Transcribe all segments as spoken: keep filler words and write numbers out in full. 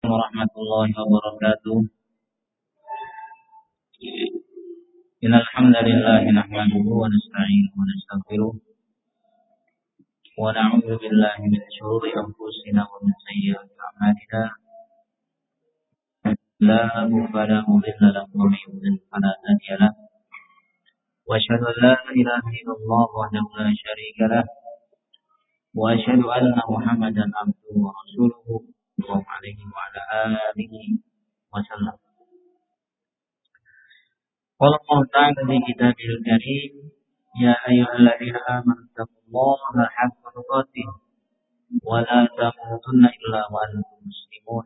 Assalamualaikum warahmatullahi wabarakatuh. Innal hamdalillah nahmaduhu wa nasta'inuhu wa nastaghfiruh wa na'udzu billahi min shururi anfusina wa min sayyiati a'malina. La mudilla lahu wa man yudlil fala hadiya lahu. Wa asyhadu an la ilaha illallah wahdahu la syarika lahu wa asyhadu anna Muhammadan abduhu wa rasuluhu sallallahu alaihi wa ala alihi wasallam. Qala Allah ta'ala fi kitabil karim, ya ayyuhalladzina amanu taqullaha haqqa tuqatih wa la tamutunna illa wa antum muslimun.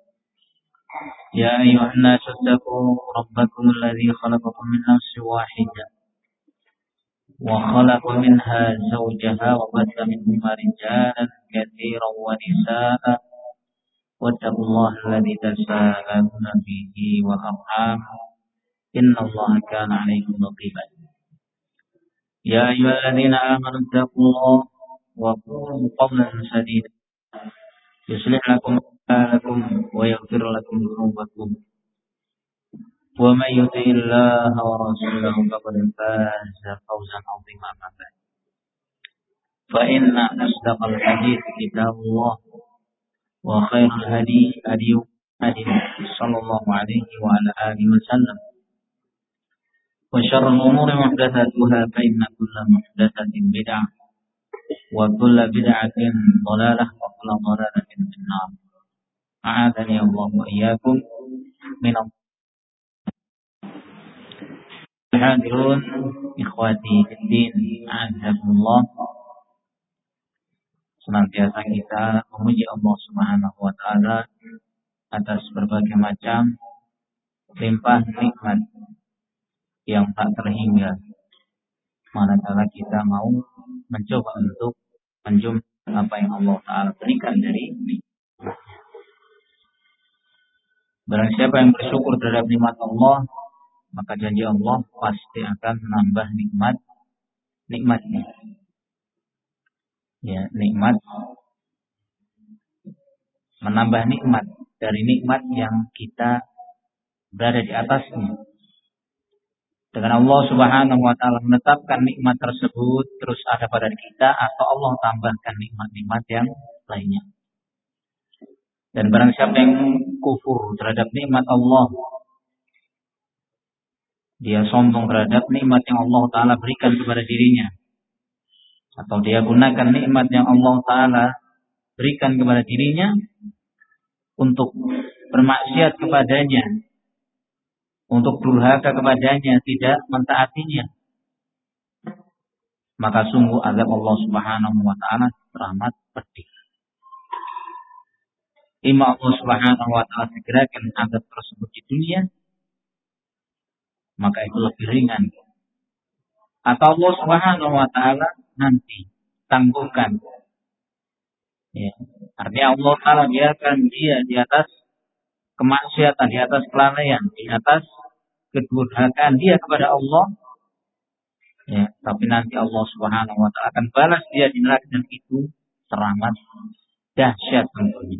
Ya ayyuhan nasu taqu rabbakum alladzi khalaqakum min nafsin wahidah wa khalaqa minha zawjaha wa batha minhuma rijalan katsiran wa nisaa'a wattaqullaha alladzi tasaaluna bihi wal arham innallaha kana 'alaykum raqiban. Ya ayyuhalladzina amanu taqullaha wa qulu qawlan sadida yuslih lakum a'malakum wa yaghfir lakum dhunubakum wa may yuti'illaha wa rasulahu faqad faza fawzan 'azima. Fa inna asdaqal hadithi kitabullah wa khairul hadi hadi sallallahu alaihi wa ala alihi wasallam wa syarrul umuri muhdatsatuha fa inna kulla muhdatsatin bid'ah wa kulla bid'atin dhalalah wa kulla dhalalatin finnar. A'adzani Allah wa iyyakum min al-hadirun ikhwati fid-din, a'azzakumullah. Senantiasa kita memuji Allah Subhanahu wa taala atas berbagai macam limpah nikmat yang tak terhingga manakala kita mau mencoba untuk menjumpai apa yang Allah Ta'ala berikan dari nikmat. Barang siapa yang bersyukur terhadap nikmat Allah, maka janji Allah pasti akan menambah nikmat nikmatnya. Ya, nikmat menambah nikmat dari nikmat yang kita berada di atasnya. Dengan Allah Subhanahu wa taala menetapkan nikmat tersebut terus ada pada kita, atau Allah tambahkan nikmat-nikmat yang lainnya. Dan barang siapa yang kufur terhadap nikmat Allah, dia sombong terhadap nikmat yang Allah taala berikan kepada dirinya, atau dia gunakan nikmat yang Allah taala berikan kepada dirinya untuk bermaksiat kepadanya, untuk durhaka kepadanya, tidak mentaatinya, maka sungguh azab Allah Subhanahu wa taala teramat pedih. Ima Allah Subhanahu wa taala segerakan azab tersebut di dunia, maka itu lebih ringan. Atau Allah Subhanahu wa taala nanti tangguhkan. Ya, artinya Allah taala biarkan dia di atas kemaksiatan, di atas kelalaian, di atas kedurhakaan dia kepada Allah. Ya, tapi nanti Allah Subhanahu wa taala akan balas dia di neraka, dan itu teramat dahsyat tentunya.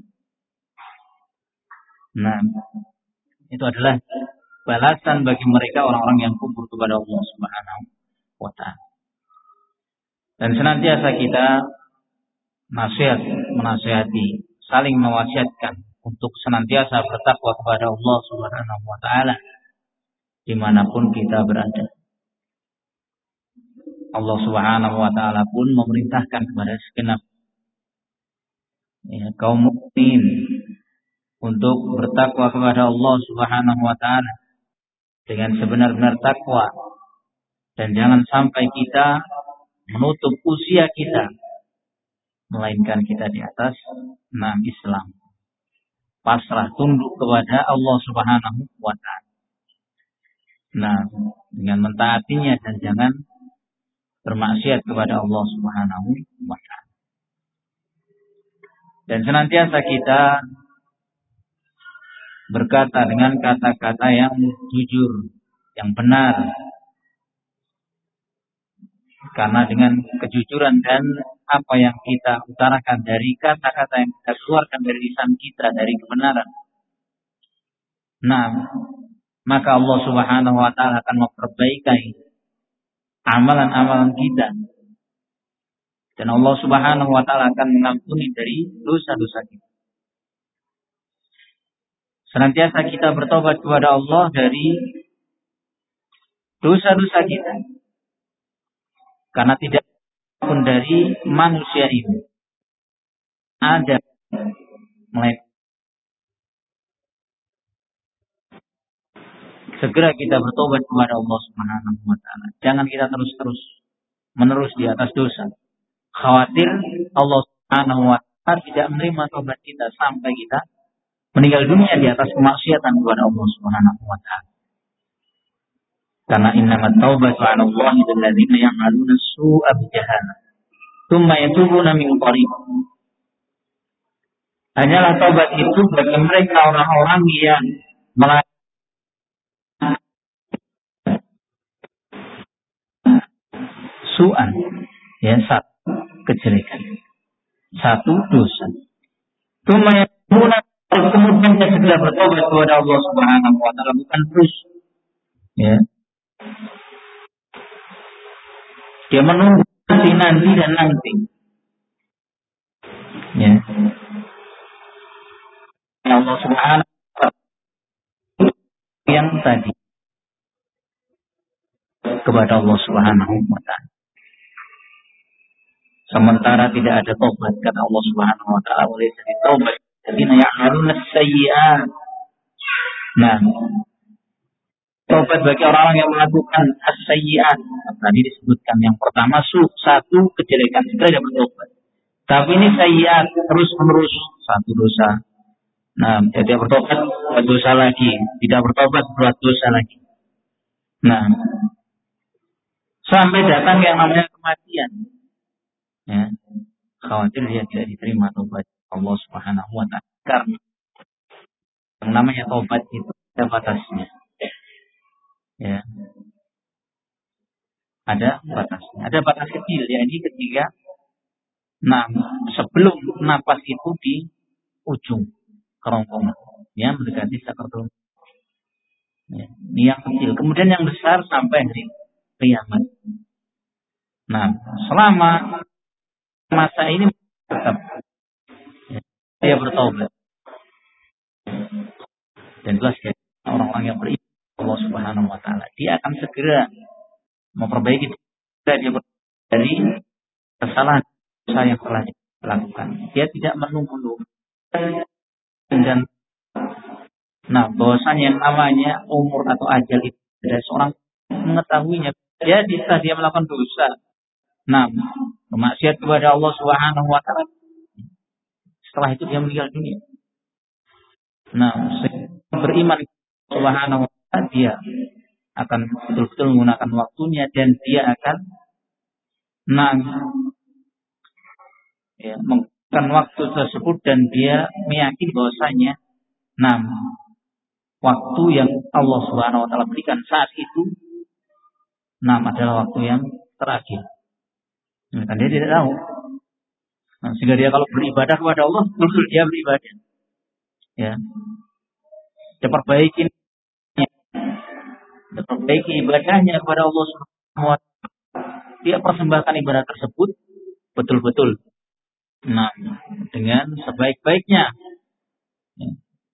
Nah, itu adalah balasan bagi mereka orang-orang yang kufur kepada Allah Subhanahu wa taala. Dan senantiasa kita nasihat menasihati, saling mewasiatkan untuk senantiasa bertakwa kepada Allah Subhanahu wa taala dimanapun kita berada. Allah Subhanahu wa taala pun memerintahkan kepada segenap ya, kaum mukmin untuk bertakwa kepada Allah Subhanahu wa taala dengan sebenar-benar takwa, dan jangan sampai kita menutup usia kita, melainkan kita di atas enam Islam, pasrah tunduk kepada Allah Subhanahu wa taala. Nah, dengan mentaatinya dan jangan bermaksiat kepada Allah Subhanahu wa taala. Dan senantiasa kita berkata dengan kata-kata yang jujur, yang benar. Karena dengan kejujuran dan apa yang kita utarakan dari kata-kata yang kita keluarkan dari lisan kita, dari kebenaran, Nah, maka Allah Subhanahu wa taala akan memperbaiki amalan-amalan kita. Dan Allah Subhanahu wa taala akan mengampuni dari dosa-dosa kita. Senantiasa kita bertobat kepada Allah dari dosa-dosa kita. Karena tidak pun dari manusia ini ada melainkan segera kita bertobat kepada Allah Subhanahu wa taala. Jangan kita terus-terus menerus di atas dosa. Khawatir Allah Subhanahu wa taala tidak menerima tobat kita sampai kita meninggal dunia di atas kemaksiatan kepada Allah Subhanahu wa taala. Karena innamat taubatu 'ala Allah lil ladzina ya'maluna as-su'a bi jahalah tsumma yatubuna min qarib. Hanyalah taubat itu bagi mereka orang-orang yang melakukan su'an, ya, satu kejelekan, satu dosa. Tsumma yatubuna, kemudian dia segera bertobat kepada Allah Subhanahu wa taala, bukan terus, ya. Dia menunggu nanti nanti dan nanti, ya. Allah Subhanahu wa taala yang tadi kepada Allah Subhanahu wa taala. Sementara tidak ada tobat, kata Allah Subhanahu wa taala, oleh jadi tobat alladzina ya'maluna as-sayyi'at. Nah, tobat bagi orang-orang yang melakukan as-sayyi'at. Tadi disebutkan yang pertama su, satu kejelekan, segera dia bertobat. Tapi ini sayyi'at, terus menerus satu dosa. Nah, dia bertobat buat dosa lagi, tidak bertobat buat dosa lagi. Nah, sampai datang yang namanya kematian. Ya, khawatir dia tidak diterima tobat Allah Subhanahu wa taala. Karena yang namanya tobat itu ada batasnya. Ya. Ada batasnya. Ada batas kecil, yakni ketika nah, sebelum napas itu di ujung kerongkongan, ya, mendekati sakaratul. Ya, ini yang kecil. Kemudian yang besar sampai hari kiamat. Nah, selama masa ini tetap, ya, dia bertobat. Dan jelas ya, orang-orang yang beriman Allah Subhanahu wa taala, dia akan segera memperbaiki dia dari kesalahan dosa yang telah dilakukan. Dia tidak menunggu-nunggu. Dan nah, bahwasanya yang namanya umur atau ajal itu ada seorang mengetahuinya. Dia bisa dia melakukan dosa. Nah, bermaksiat kepada Allah Subhanahu wa taala. Setelah itu dia meninggal dunia. Nah, beriman Subhanahu wa taala, dia akan betul-betul menggunakan waktunya dan dia akan nah, ya, menggunakan waktu tersebut dan dia meyakini bahwasanya nah, waktu yang Allah Subhanahu wa taala berikan saat itu nah, adalah waktu yang terakhir. Nah, kan dia tidak tahu. Nah, sehingga dia kalau beribadah kepada Allah, betul dia beribadah. Ya. Dia perbaiki, dia perbaiki ibadahnya kepada Allah Subhanahu wa taala. Dia persembahkan ibadah tersebut betul-betul. Nah, dengan sebaik-baiknya. Ya.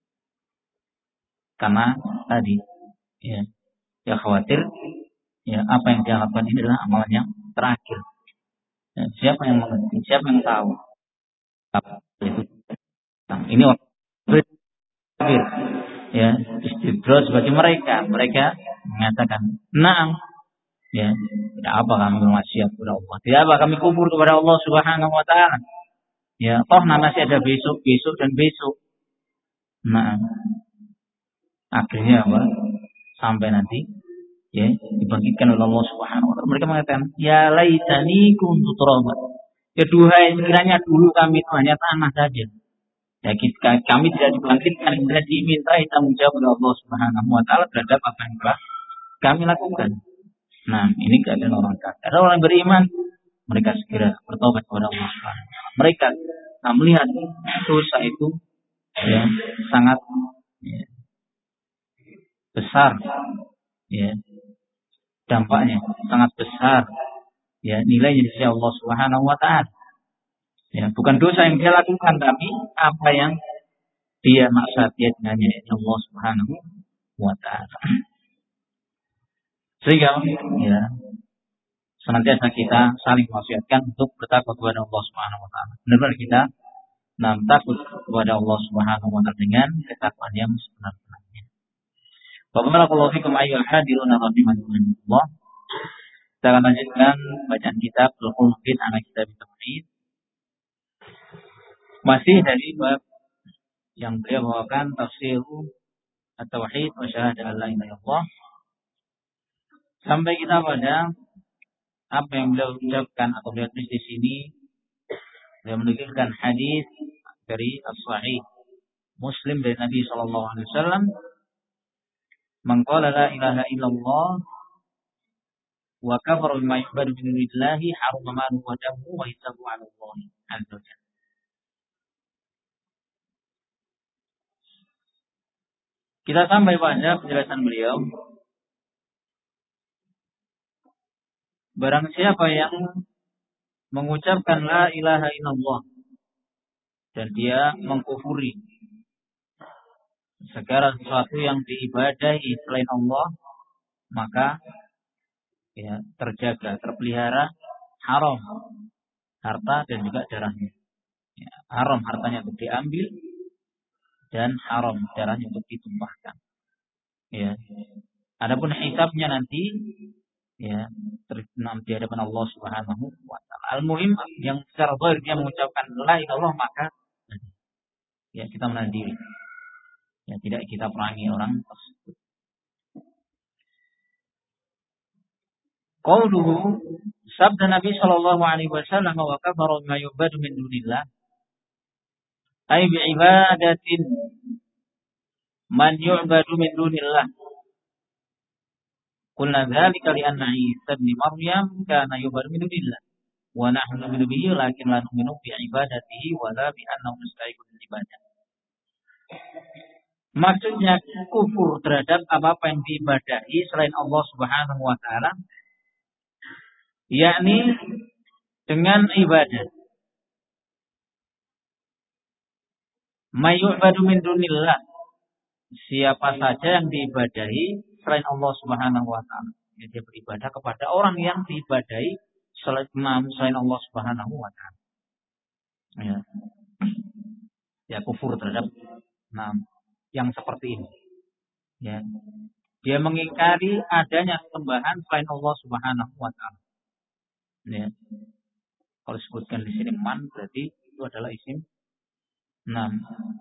Karena tadi, ya, dia khawatir, ya, apa yang dia lakukan ini adalah amalan yang terakhir. Ya, siapa yang mengerti? Siapa yang tahu? Itu. Nah, ini orang terakhir, ya, istidroj bagi mereka. Mereka mengatakan, "Na'am, ya, tidak apa kami bermaksiat kepada Allah. Tidak apa kami kufur kepada Allah Subhanahu wa taala. Ya, toh masih ada besok, besok dan besok." Nah, akhirnya apa? Sampai nanti, ya, dibangkitkan oleh Allah Subhanahu wa taala. Mereka mengatakan, "Ya laitani kuntu turaban." Ya, duhai sekiranya dulu kami itu hanya tanah saja. Ya, kita, kami tidak dibangkitkan, tidak dimintai tanggung jawab oleh Allah Subhanahu wa taala terhadap apa yang telah kami lakukan. Nah, ini keadaan orang kafir. Ada orang beriman, mereka segera bertobat kepada Allah Subhanahu wa taala. Mereka nah, melihat dosa itu, ya, sangat, ya, besar, ya, dampaknya sangat besar, ya, nilainya di sisi Allah Subhanahu wa taala. Ya, bukan dosa yang dia lakukan, tapi apa yang dia maksud dia dengannya Allah Subhanahu wa taala. Sehingga ya senantiasa kita saling wasiatkan untuk bertakwa kepada Allah Subhanahu wa taala. Benar-benar kita nam takut kepada Allah Subhanahu wa taala dengan ketakwaan yang sebenar-benarnya. Barakallahu fikum ayyuhal hadirun rahimakumullah. Kita akan lanjutkan bacaan kitab Al-Khulqin anak kitab Tauhid. Masih dari bab yang beliau bawakan tafsir At-Tauhid wa syahadah la ilaha illallah. Sampai kita pada apa yang beliau ucapkan atau beliau tulis di sini. Beliau menukilkan hadis dari As-Sahih Muslim dari Nabi sallallahu alaihi wasallam, "Man qala la ilaha illallah wa kafara bima yu'badu min dunillahi harrama maluhu wa damuhu wa hisabuhu 'ala Allah azza wa jalla." Kita sampai pada penjelasan beliau, barang siapa yang mengucapkan la ilaha illallah dan dia mengkufuri segala sesuatu yang diibadahi selain Allah, maka ya terjaga, terpelihara haram harta dan juga darahnya. Ya, haram hartanya untuk diambil dan haram darahnya untuk ditumpahkan. Ya. Adapun hisabnya nanti ya terkenam di hadapan Allah Subhanahu wa taala. Al-muhim yang secara zahir dia mengucapkan la ilaha illallah, maka ya kita menahan diri. Ya tidak kita perangi orang tersebut. Qauluhu, sabda Nabi sallallahu alaihi wasallam, wa kafara ma yu'badu min dunillah, ay bi ibadatin man yu'badu min dunillah. Qulna dzalika li anna Isa ibn Maryam kana yu'badu min dunillah wa nahnu nu'minu bihi lakin la nu'minu bi ibadatihi wa la bi annahu mustahiqun lil ibadah. Maksudnya kufur terhadap apa-apa yang diibadahi selain Allah Subhanahu wa taala, yakni dengan ibadah. May yu'badu min dunillah, siapa saja yang diibadahi selain Allah Subhanahu wa taala. Dia beribadah kepada orang yang diibadahi selain selain Allah Subhanahu wa taala. Ya. Ya kufur terhadap nah, yang seperti ini. Ya. Dia mengingkari adanya sembahan selain Allah Subhanahu wa taala. Ya. Kalau disebutkan di sini man, berarti itu adalah isim. Nah,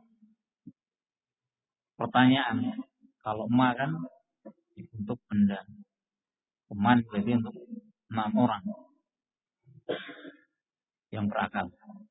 pertanyaan, kalau ma kan untuk benda, man berarti untuk enam orang yang berakal.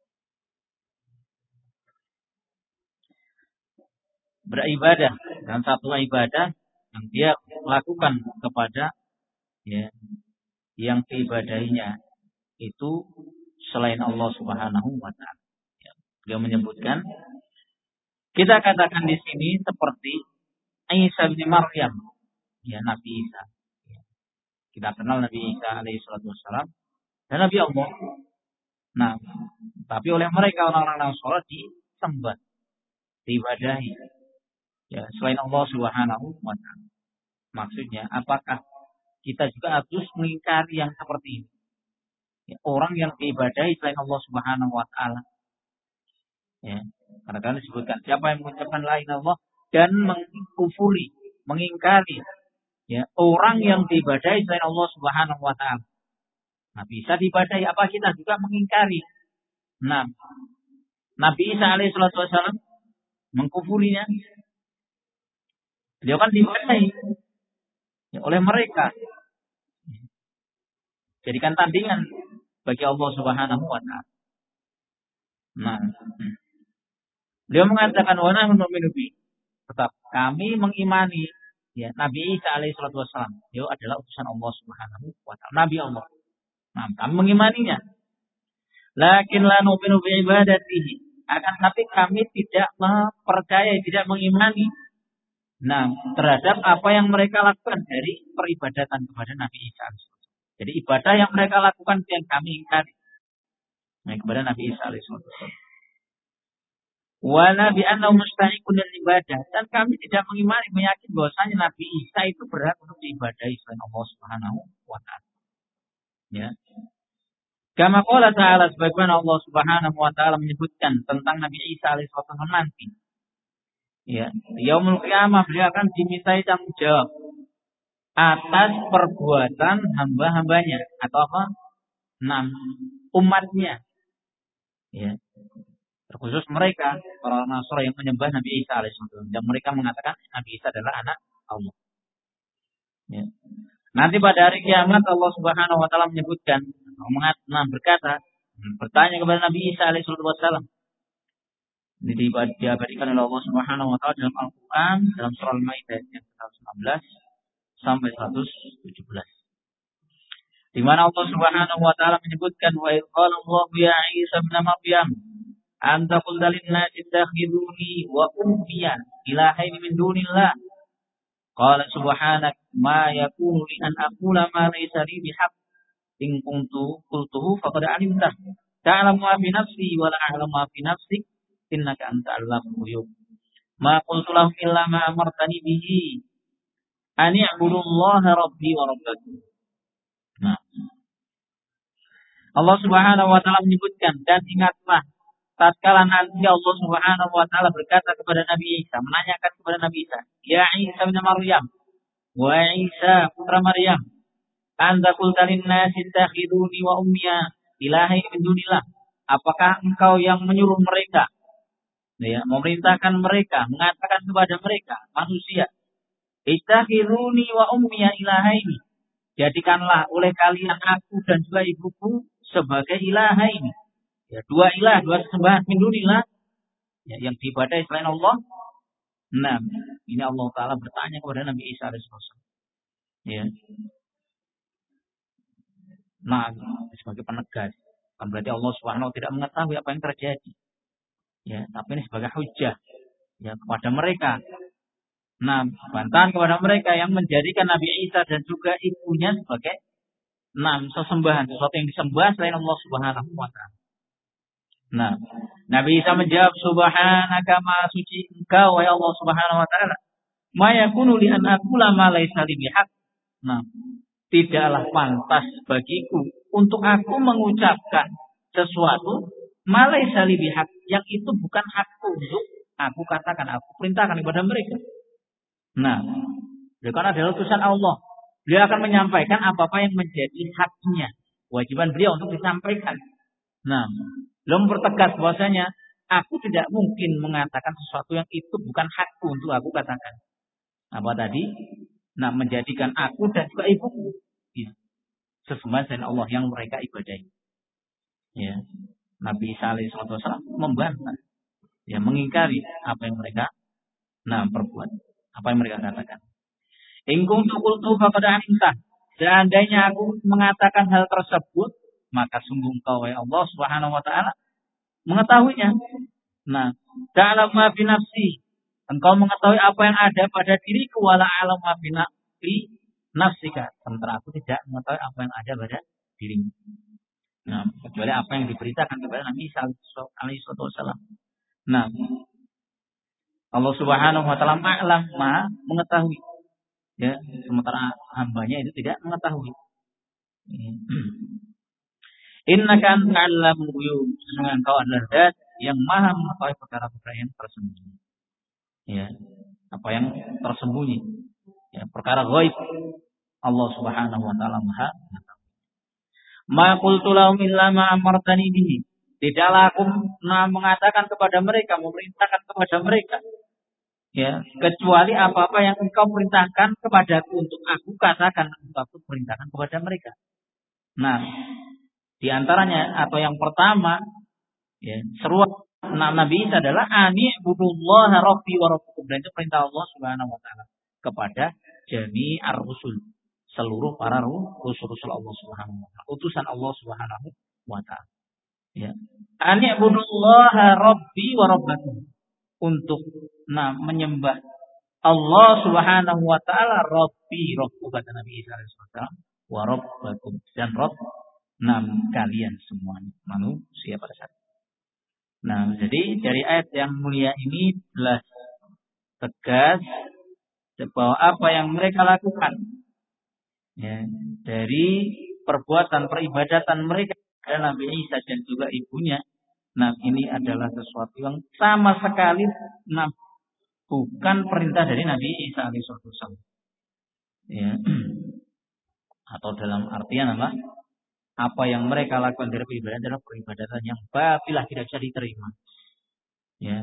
Beribadah dan satu ibadah yang dia lakukan kepada ya yang diibadahinya itu selain Allah Subhanahu wa taala. Ya, dia menyebutkan, kita katakan di sini seperti Isa bin Maryam, ya Nabi Isa. Ya, kita kenal Nabi Isa alaihi salatu wassalam dan Nabi Allah. Nah, tapi oleh mereka orang-orang Nasrani disembah, diibadahi ya selain Allah Subhanahu wa taala. Maksudnya apakah kita juga harus mengingkari yang seperti ini? Ya, orang yang diibadahi selain Allah Subhanahu wa taala. Ya, kadang-kadang disebutkan siapa yang mengucapkan la ilaha illallah dan mengkufuri, mengingkari ya orang yang diibadahi selain Allah Subhanahu wa taala. Nah, bisa diibadahi, apa kita juga mengingkari? Nah, Nabi Isa alaihi salatu wasallam mengkufurinya. Beliau kan diibadahi ya, oleh mereka. Jadikan tandingan bagi Allah Subhanahu wa taala. Nah, beliau mengatakan wa nahnu nu'minu bi, tetap kami mengimani ya Nabi Isa alaihi salatu wasallam. Beliau adalah utusan Allah Subhanahu wa taala, Nabi Allah. Nah, kami mengimaninya. Lakin la nu'minu bi ibadatihi, akan tapi kami tidak mempercayai, tidak mengimani Nah, terhadap apa yang mereka lakukan dari peribadatan kepada Nabi Isa. Jadi ibadah yang mereka lakukan yang kami ingkari. Nah, kepada Nabi Isa alaihissalam. Wa nabi annahu mustahiqun lil ibadah, dan kami tidak mengimani meyakini bahwasanya Nabi Isa itu berhak untuk diibadahi selain Allah Subhanahu wa taala. Ya. Kama qala ta'ala, sebagaimana Allah Subhanahu wa taala menyebutkan tentang Nabi Isa alaihissalam nanti. Ya, yaumul qiyamah beliau akan dimintai tanggung jawab atas perbuatan hamba-hambanya atau apa? Enam umatnya. Ya. Terkhusus mereka, para Nasrani yang menyembah Nabi Isa alaihissalam, dan mereka mengatakan Nabi Isa adalah anak Allah. Ya. Nanti pada hari kiamat Allah Subhanahu wa taala menyebutkan, nah, berkata, bertanya kepada Nabi Isa alaihissalam. Ini diabadikan oleh Allah Subhanahu wa taala dalam Al-Qur'an dalam surah Al-Maidah ayat seratus enam belas sampai seratus tujuh belas. Di mana Allah Subhanahu wa taala menyebutkan, wa qala Allah ya Isa ibn Maryam anta qulta lin-nasi ittakhiduni wa ummiya ilahaini min dunillah. Qala subhanak ma yakunu li an aqula ma laysa li bihaq in kuntu qultuhu faqad alimtah ta'lamu ma fi nafsi wa la a'lamu ma fi nafsik innaka anta 'allamul ghuyub. Ma qultu lahum illa ma amartani bihi an i'budullaha rabbi wa rabbakum. Nah, Allah Subhanahu wa taala menyebutkan, dan ingatlah tatkala nanti Allah Subhanahu wa taala berkata kepada Nabi Isa, menanyakan kepada Nabi Isa, ya Isa bin Maryam, wa Isa putra Maryam, anta qulta lin-nasi ittakhiduni wa ummiya ilahaini min dunillah. Apakah engkau yang menyuruh mereka, ya, memerintahkan mereka, mengatakan kepada mereka manusia, ittakhiduni wa ummiya ilahaini, jadikanlah oleh kalian aku dan juga ibuku sebagai ilahaini. Ya, dua ilah, dua sesembahan min dunillah, ya, yang diibadahi selain Allah. Nah, ini Allah Ta'ala bertanya kepada Nabi Isa alaihissalam. Ya. Nah, sebagai penegas. Kan berarti Allah Subhanahu wa taala tidak mengetahui apa yang terjadi. Ya, tapi ini sebagai hujjah, ya, kepada mereka. Nah, bantahan kepada mereka yang menjadikan Nabi Isa dan juga ibunya sebagai enam sesembahan, sesuatu yang disembah selain Allah Subhanahu wa taala. Nah, Nabi Isa menjawab, subhanaka ma suci engkau ya Allah Subhanahu wa taala. Ma yakunu li an aqula ma laysa li bihaq. Nah, tidaklah pantas bagiku untuk aku mengucapkan sesuatu ma laysa li bihaq, yang itu bukan hakku untuk aku katakan, aku perintahkan kepada mereka. Nah, beliau kan adalah utusan Allah. Beliau akan menyampaikan apa-apa yang menjadi haknya, kewajiban beliau untuk disampaikan. Nah, beliau mempertegas bahwasanya aku tidak mungkin mengatakan sesuatu yang itu bukan hakku untuk aku katakan. Apa tadi? Nah, menjadikan aku dan juga ibuku sesembahan selain Allah yang mereka ibadahi. Ya, Nabi Isa alaihissalam membantah, ya, mengingkari apa yang mereka nah perbuat, apa yang mereka katakan. In kuntu qultu faqad alimta, seandainya aku mengatakan hal tersebut, maka sungguh engkau ya Allah Subhanahu wa taala mengetahuinya. Nah, ta'lamu ma fi nafsi, engkau mengetahui apa yang ada pada diriku, wala a'lamu ma fi nafsika, sementara aku tidak mengetahui apa yang ada pada dirimu. Nah, kecuali apa yang diberitakan kepada Nabi Isa alaihi wasallam. Nah, Allah Subhanahu wa taala ma'lam, ma mengetahui. Ya, sementara hambanya itu tidak mengetahui. Innaka anta 'allamul ghuyub, sesungguhnya engkau adalah zat yang maha mengetahui perkara-perkara yang tersembunyi. Ya, apa yang tersembunyi, ya, perkara ghaib, Allah Subhanahu wa taala maha mengetahui. Ma qultu lahum illa ma amartani bihi, tidaklah aku mengatakan kepada mereka, memerintahkan kepada mereka, ya, kecuali apa-apa yang engkau perintahkan kepadaku untuk aku katakan, untuk aku perintahkan kepada mereka. Nah, di antaranya atau yang pertama, ya, seruan Nabi Isa adalah ani budullaha rabbi wa rabbukum, dan itu perintah Allah Subhanahu wa taala kepada jami'ar rusul, seluruh para rasul-rasul Allah Subhanahu wa taala, utusan Allah Subhanahu wa taala. Ya. Ani budullaha rabbi wa rabbukum, untuk nah menyembah Allah Subhanahu wa taala Rabbi, Rabbu kata Nabi Isa alaihi salam, wa rabbakum, dan Rabb nam kalian semuanya manusia pada saat. Nah, jadi dari ayat yang mulia ini jelas tegas bahwa apa yang mereka lakukan ya, dari perbuatan peribadatan mereka kepada Nabi Isa dan juga ibunya, nah ini adalah sesuatu yang sama sekali nah, bukan perintah dari Nabi Isa alaihissalam. Ya. Atau dalam artian apa? Apa yang mereka lakukan dari peribadatan adalah peribadatan yang batilah, tidak bisa diterima. Ya.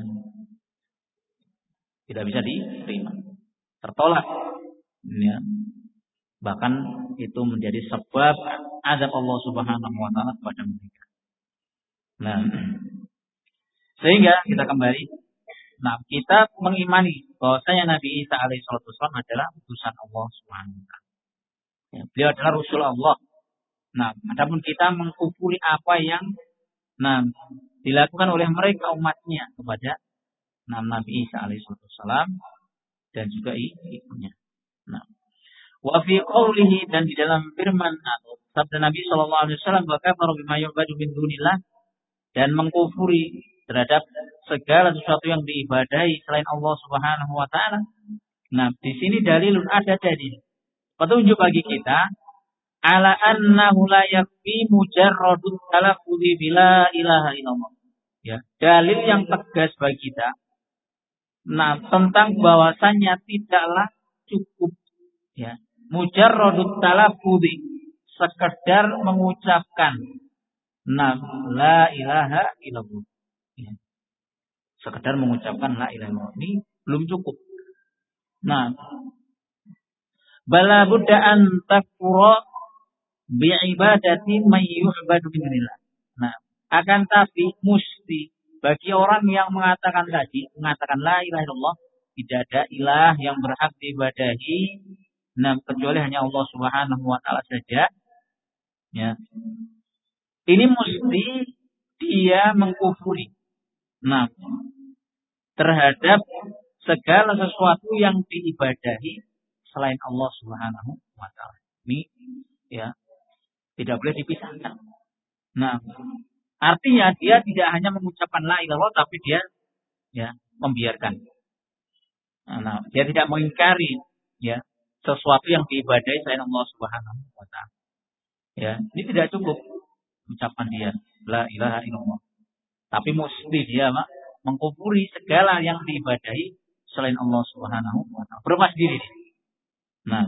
Tidak bisa diterima. Tertolak. Ya. Bahkan itu menjadi sebab azab Allah Subhanahu wa taala kepada mereka. Nah, sehingga kita kembali, nah kita mengimani bahwasanya Nabi Isa alaihissalam adalah utusan Allah Subhanahu wa taala. Ya, beliau adalah Rasul Allah. Nah, adapun kita mengkufuri apa yang nah dilakukan oleh mereka umatnya kepada nah, Nabi Isa alaihissalam dan juga ibunya. Nah, wa fi qawlihi, dan di dalam firman atau sabda Nabi sallallahu alaihi wasallam, wa kafaru bima yu'badu min dunillah, dan mengkufuri terhadap segala sesuatu yang diibadahi selain Allah Subhanahu wa taala. Nah, di sini dalilun, ada dalil petunjuk bagi kita ala annahu la yakfi mujarradut talaffudhi bila ilaha illallah. Ya, dalil yang tegas bagi kita nah tentang bahwasannya tidaklah cukup ya mujarradut talaffudhi, sekedar mengucapkan nah la ilaha illallah. Ya. Sekedar mengucapkan la ilaha illallah ini belum cukup. Nah, bala budda an takfura bi'ibadati man yu'badu min dunillah. Nah, akan tapi mesti bagi orang yang mengatakan tadi, mengatakan la ilaha illallah, tidak ada ilah yang berhak diibadahi nah kecuali hanya Allah Subhanahu wa taala saja. Ya. Ini mesti dia mengkufuri nah terhadap segala sesuatu yang diibadahi selain Allah Subhanahu wa taala. Ini ya tidak boleh dipisahkan. Nah, artinya dia tidak hanya mengucapkan la ilaha illallah, tapi dia ya membiarkan. Nah, dia tidak mengingkari ya sesuatu yang diibadahi selain Allah Subhanahu wa taala. Ya, ini tidak cukup ucapan dia la ilaha illallah. Tapi mesti dia mak, mengkufuri segala yang diibadahi selain Allah Subhanahu wa taala. Berlepas diri. Nah,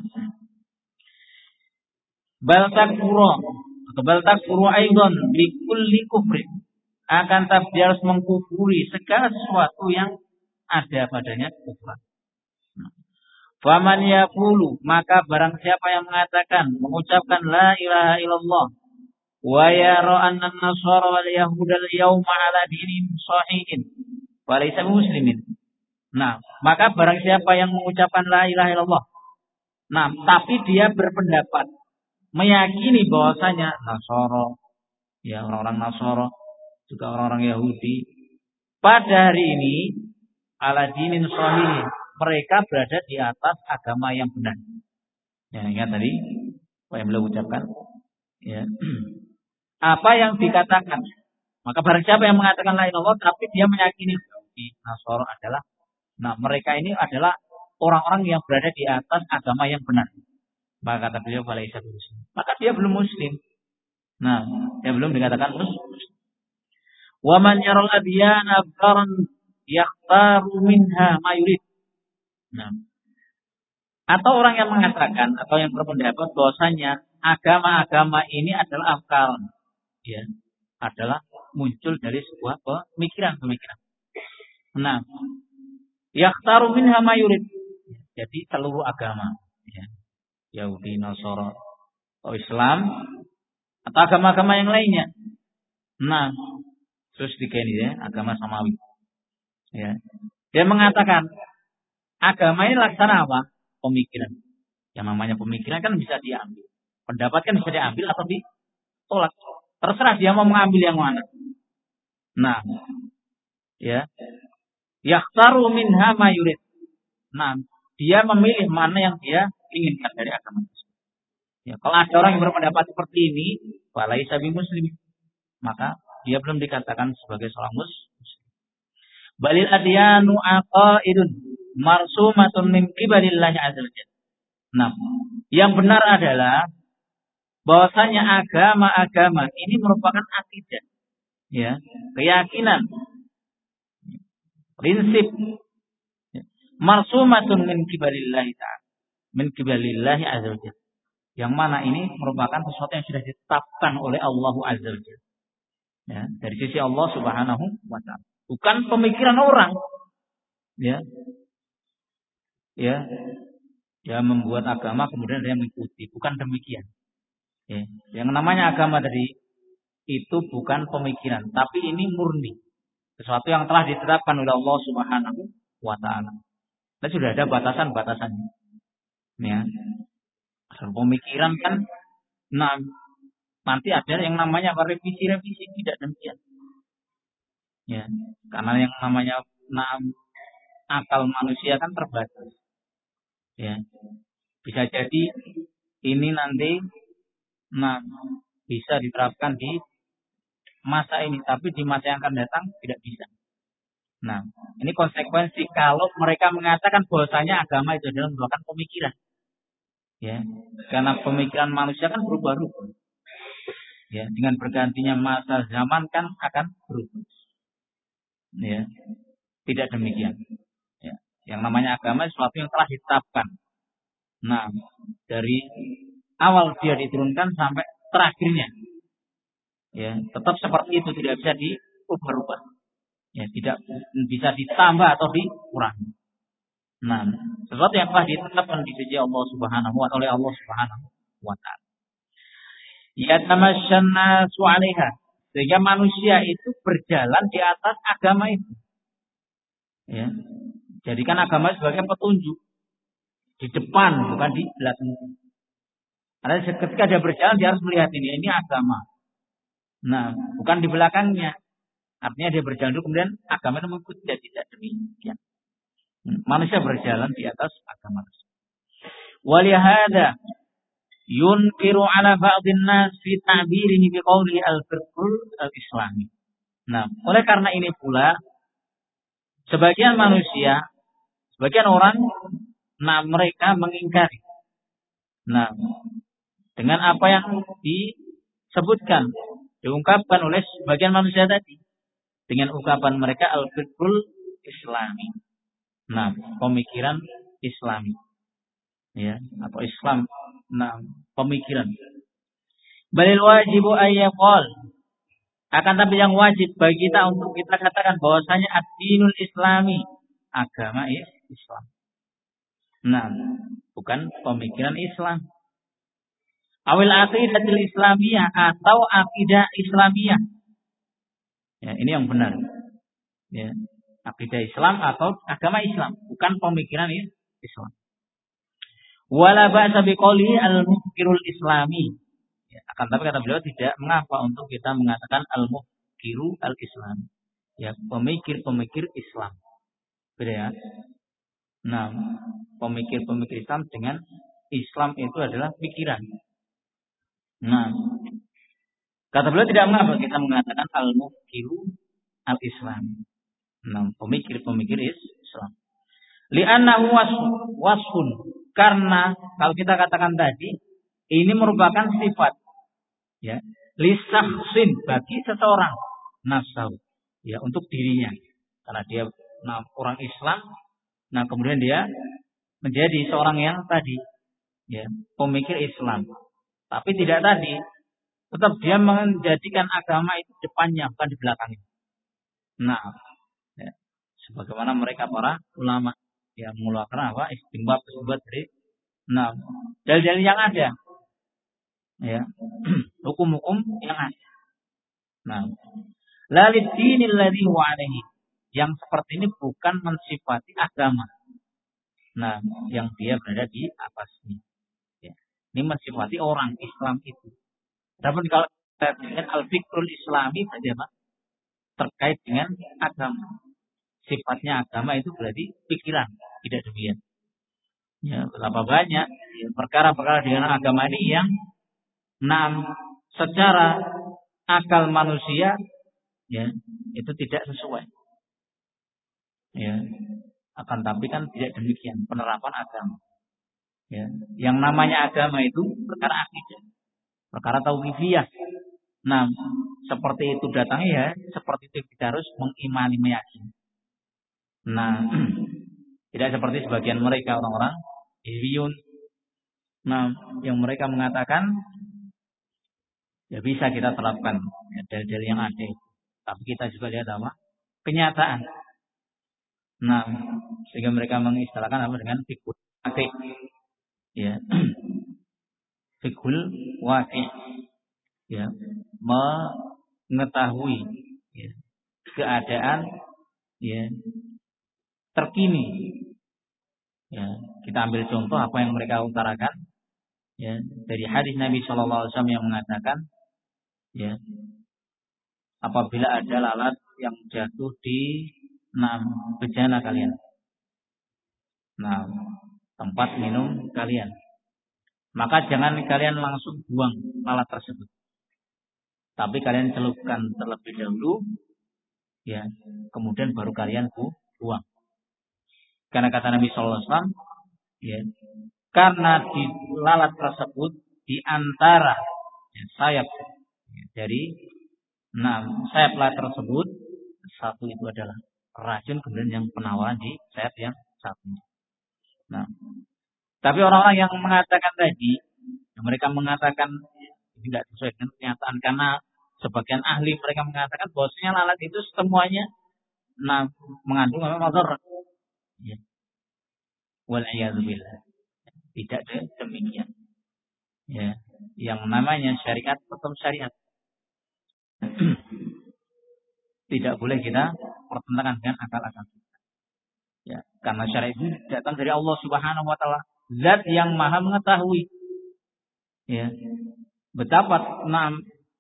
bal takfuru atau bal takfuru aidan bi kulli kufrin, akan tapi dia harus mengkufuri segala sesuatu yang ada padanya kekufuran. Faman yaqulu, maka barang siapa yang mengatakan mengucapkan la ilaha illallah wa yara anna an-nasara wal yahuda al-yawma ala dinin sahihin wa laysa muslimin. Nah, maka barang siapa yang mengucapkan la ilaha illallah, nah tapi dia berpendapat meyakini bahwasanya Nasara, ya orang-orang Nasara, juga orang-orang Yahudi pada hari ini ala dinin sahih, mereka berada di atas agama yang benar. Ya, ingat tadi apa yang beliau ucapkan? Ya. Apa yang dikatakan? Maka barang siapa yang mengatakan la ilaha illallah tapi dia meyakini Yahudi, Nasara adalah nah mereka ini adalah orang-orang yang berada di atas agama yang benar. Maka kata beliau falaisa muslim. Maka dia belum muslim. Nah, dia belum dikatakan muslim. Wa man yaral adyana baran yakhtaru minha ma yurid. Nah, atau orang yang mengatakan atau yang berpendapat bahwasanya agama-agama ini adalah afkar, ya, adalah muncul dari sebuah pemikiran-pemikiran. Nah, yakhtaru minha ma yurid. Jadi seluruh agama, ya. Yahudi, Nasara, atau Islam, atau agama-agama yang lainnya. Nah, terus tiga ini ya, agama samawi. Ya. Dia mengatakan agama ini laksana apa? Pemikiran. Yang namanya pemikiran kan bisa diambil. Pendapat kan bisa diambil atau ditolak. Terserah dia mau mengambil yang mana. Nah, ya. Yakhtaru minha ma yurid. Nah, dia memilih mana yang dia inginkan dari agama tersebut. Ya, kalau ada orang yang berpendapat seperti ini, falaisa bimuslim, maka dia belum dikatakan sebagai seorang muslim. Balil adyanu aqaidun marsumatun min qibalillahi azza wajalla. Nah, yang benar adalah bahwasanya agama-agama ini merupakan akidah, ya, keyakinan, prinsip, marsumatun min qibalillahi ta'ala, min qibalillahi azza wajalla. Yang mana ini merupakan sesuatu yang sudah ditetapkan oleh Allah azza wajalla. Ya, dari sisi Allah Subhanahu wa taala. Bukan pemikiran orang. Ya. Ya. Dia membuat agama kemudian dia mengikuti, bukan demikian. Ya. Yang namanya agama dari itu bukan pemikiran, tapi ini murni. Sesuatu yang telah ditetapkan oleh Allah Subhanahu wa taala. Dan sudah ada batasan-batasannya. Ya. Pemikiran kan nah nanti ada yang namanya revisi-revisi, tidak demikian. Ya, karena yang namanya nah, akal manusia kan terbatas. Ya, bisa jadi ini nanti nah bisa diterapkan di masa ini, tapi di masa yang akan datang tidak bisa. Nah, ini konsekuensi kalau mereka mengatakan bahwasanya agama itu adalah merupakan pemikiran. Ya, karena pemikiran manusia kan berubah-ubah. Ya, dengan bergantinya masa zaman kan akan berubah. Ya, tidak demikian. Ya, yang namanya agama sesuatu yang telah ditetapkan. Nah, dari awal dia diturunkan sampai terakhirnya, ya, tetap seperti itu, tidak bisa diubah-ubah. Ya, tidak bisa ditambah atau dikurangi. Nah, sesuatu yang telah ditetapkan di sisi Allah Subhanahu wa taala oleh Allah Subhanahu wa taala. Yatamasyanna su'alaiha, sehingga manusia itu berjalan di atas agama itu. Ya. Jadikan agama sebagai petunjuk di depan, bukan di belakang. Karena ketika dia berjalan dia harus melihat ini, ini agama. Nah, bukan di belakangnya. Artinya dia berjalan dulu kemudian agama itu mengikuti, tidak demikian. Manusia berjalan di atas agama tersebut. Walihada yunkiru ala ba'dhin nas fi ta'birihi biqauli al-fiqhul al-islami. Nah, oleh karena ini pula sebagian manusia, sebagian orang, nah mereka mengingkari. Nah, dengan apa yang disebutkan, diungkapkan oleh sebagian manusia tadi, dengan ungkapan mereka al-fiqhul islami. Nah, pemikiran Islami. Ya, atau Islam. Nah, pemikiran. Balil wajibu ayyaqal. Akan tapi yang wajib bagi kita untuk kita katakan bahwasanya ad-dinul islami, agama Islam. Nah, bukan pemikiran Islam. Awil aqidatul islamiyah atau akidah Islamiyah. Ya, ini yang benar. Ya, akidah Islam atau agama Islam, bukan pemikiran Islam. Wala ba'sa biqouli al-muhkirul islami. Ya, akan tapi kata beliau tidak mengapa untuk kita mengatakan al-muhkiru al-islami. Ya, pemikir-pemikir Islam. Beda ya. Nah, pemikir-pemikir Islam dengan Islam itu adalah pikiran. Nah, kata beliau tidak mengapa kita mengatakan al-muhkiru al-islami. Nah, pemikir-pemikir Islam. Li'annahu wasfun. Karena kalau kita katakan tadi, ini merupakan sifat, ya, lisakhsin bagi seseorang, nafsu, ya, untuk dirinya. Karena dia nah, orang Islam, nah kemudian dia menjadi seorang yang tadi, ya, pemikir Islam. Tapi tidak tadi, tetap dia menjadikan agama itu depannya, bukan di belakangnya. Nah, ya, sebagaimana mereka para ulama yang mengeluarkan apa istinbat-istinbat dari nah dalil-dalil yang ada, ya, hukum-hukum yang ada. Nah, lalid dinil ladzi huwa alaihi, yang seperti ini bukan mensifati agama. Nah, yang dia berada di atasnya. Ya. Ini mensifati orang Islam itu. Namun kalau dengan al-fiqhul islami saja, Pak, terkait dengan agama. Sifatnya agama itu berarti pikiran, tidak demikian. Ya, betapa banyak ya, perkara-perkara dengan agama ini yang enam secara akal manusia ya itu tidak sesuai. Ya, akan tapi kan tidak demikian penerapan agama. Ya, yang namanya agama itu perkara akidah, perkara tauhidiyah. Nah, seperti itu datangnya ya, seperti itu kita harus mengimani, meyakini. Nah, tidak seperti sebagian mereka orang-orang Hizbiyun. Nah, yang mereka mengatakan ya bisa kita terapkan ya, dari yang ada. Tapi kita juga lihat apa? Kenyataan. Nah, sehingga mereka mengistilahkan apa dengan fikul waqi. Ya. Fikul waqi. Ya, mengetahui ya, keadaan ya terkini. Ya, kita ambil contoh apa yang mereka utarakan ya dari hadis Nabi Shallallahu Alaihi Wasallam yang mengatakan ya apabila ada lalat yang jatuh di enam bejana kalian, nah tempat minum kalian, maka jangan kalian langsung buang lalat tersebut, tapi kalian celupkan terlebih dahulu ya, kemudian baru kalian buang. Karena kata Nabi Shallallahu Alaihi Wasallam ya, karena di lalat tersebut di antara ya, sayap ya, dari enam sayap lalat tersebut satu itu adalah racun, kemudian yang penawar di sayap yang satu. Nah, tapi orang-orang yang mengatakan tadi, mereka mengatakan tidak sesuai dengan kenyataan karena sebagian ahli mereka mengatakan bahwasanya lalat itu semuanya nah, mengandung apa mazhar. Ya. Wal'iyadzubillah. Tidak demikian. Ya, yang namanya syariat tetap syariat. Tidak boleh kita pertentangan dengan akal-akal kita. Ya, karena syariat itu datang dari Allah Subhanahu wa taala, zat yang Maha mengetahui. Ya. Betapa nah,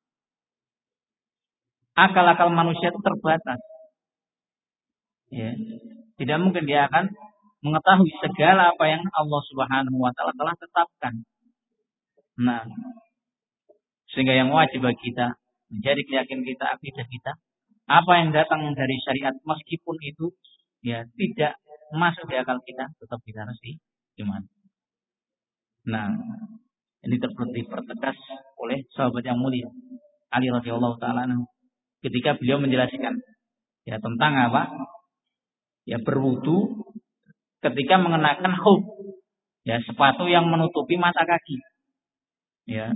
akal-akal manusia itu terbatas. Ya. Tidak mungkin dia akan mengetahui segala apa yang Allah Subhanahu wa taala telah tetapkan. Nah, sehingga yang wajib bagi kita menjadi keyakinan kita, akidah kita, apa yang datang dari syariat meskipun itu ya tidak masuk di akal kita, tetap kita harus diimani. Nah, ini dipertegas oleh sahabat yang mulia Ali radhiyallahu taala ketika beliau menjelaskan ya tentang apa? Ya berwudu ketika mengenakan khuf, ya sepatu yang menutupi mata kaki. Ya.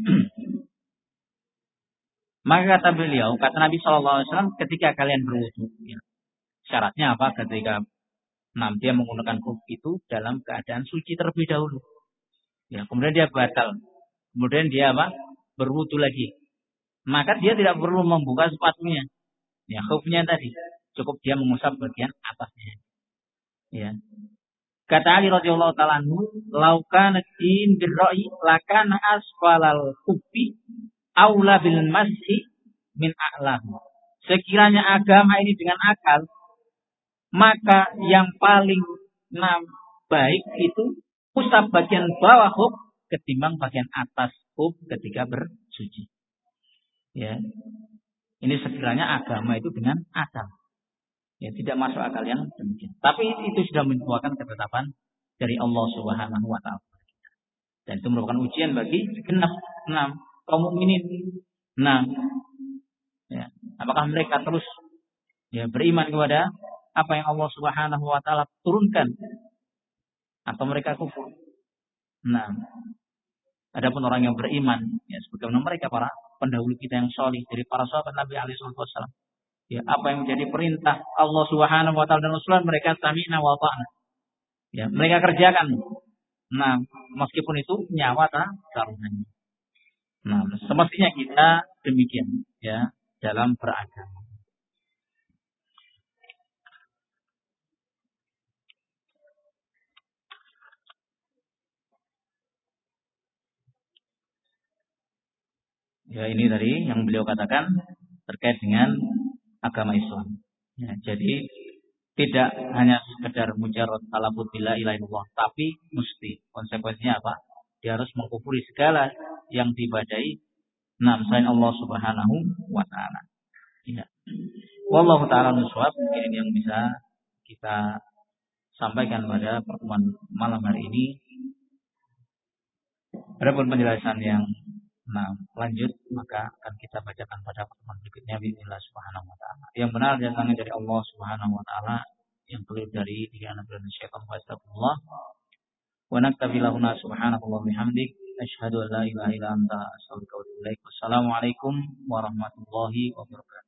Maka kata beliau, kata Nabi Shallallahu Alaihi Wasallam, ketika kalian berwudu, ya, syaratnya apa? Ketika nanti menggunakan khuf itu dalam keadaan suci terlebih dahulu. Ya, kemudian dia batal, kemudian dia apa? Berwudu lagi. Maka dia tidak perlu membuka sepatunya, ya khufnya tadi, cukup dia mengusap bagian atasnya. Ya. Kata Ali radhiyallahu taala anhu, "Laukana din birra'i lakana asfalal khuffi aula bil masjid min a'lahu." Sekiranya agama ini dengan akal, maka yang paling nah, baik itu usap bagian bawah khuf ketimbang bagian atas khuf ketika bersuci. Ya. Ini sekiranya agama itu dengan akal. Ya, tidak masuk akal yang demikian. Tapi itu sudah merupakan ketetapan dari Allah Subhanahu wa taala. Dan itu merupakan ujian bagi segenap enam kaum mukminin. Nah, ya, apakah mereka terus ya beriman kepada apa yang Allah Subhanahu wa taala turunkan atau mereka kufur? Nah, adapun orang yang beriman ya sebagaimana mereka para pendahulu kita yang salih dari para sahabat Nabi alaihi wasallam. Ya, apa yang menjadi perintah Allah Subhanahu wa taala dan Rasulullah mereka sami'na wa ta'na. Ya, mereka kerjakan. Nah, meskipun itu nyawa taruhannya. Nah, semestinya kita demikian ya dalam beragama. Ya, ini tadi yang beliau katakan terkait dengan agama Islam. Ya, jadi Tidak hanya sekedar mujarrad talabut bila ilaha illallah, tapi mesti konsekuensinya apa? Dia harus mengkufuri segala yang diibadahi nam selain Allah Subhanahu wa taala. Ya. Wallahu taala nuswab, mungkin ini yang bisa kita sampaikan pada pertemuan malam hari ini. Adapun penjelasan yang nah, lanjut maka akan kita bacakan pada pertemuan berikutnya bismillah subhanahu wa taala. Yang benar datangnya dari Allah Subhanahu wa taala, yang keliru dari tiga anak dan syaitan wa astagfirullah. Wa naktabilahuna subhanahu wa bihamdik asyhadu an la ilaha illa anta astaghfiruka wa atubu ilaik. Wassalamualaikum warahmatullahi wabarakatuh.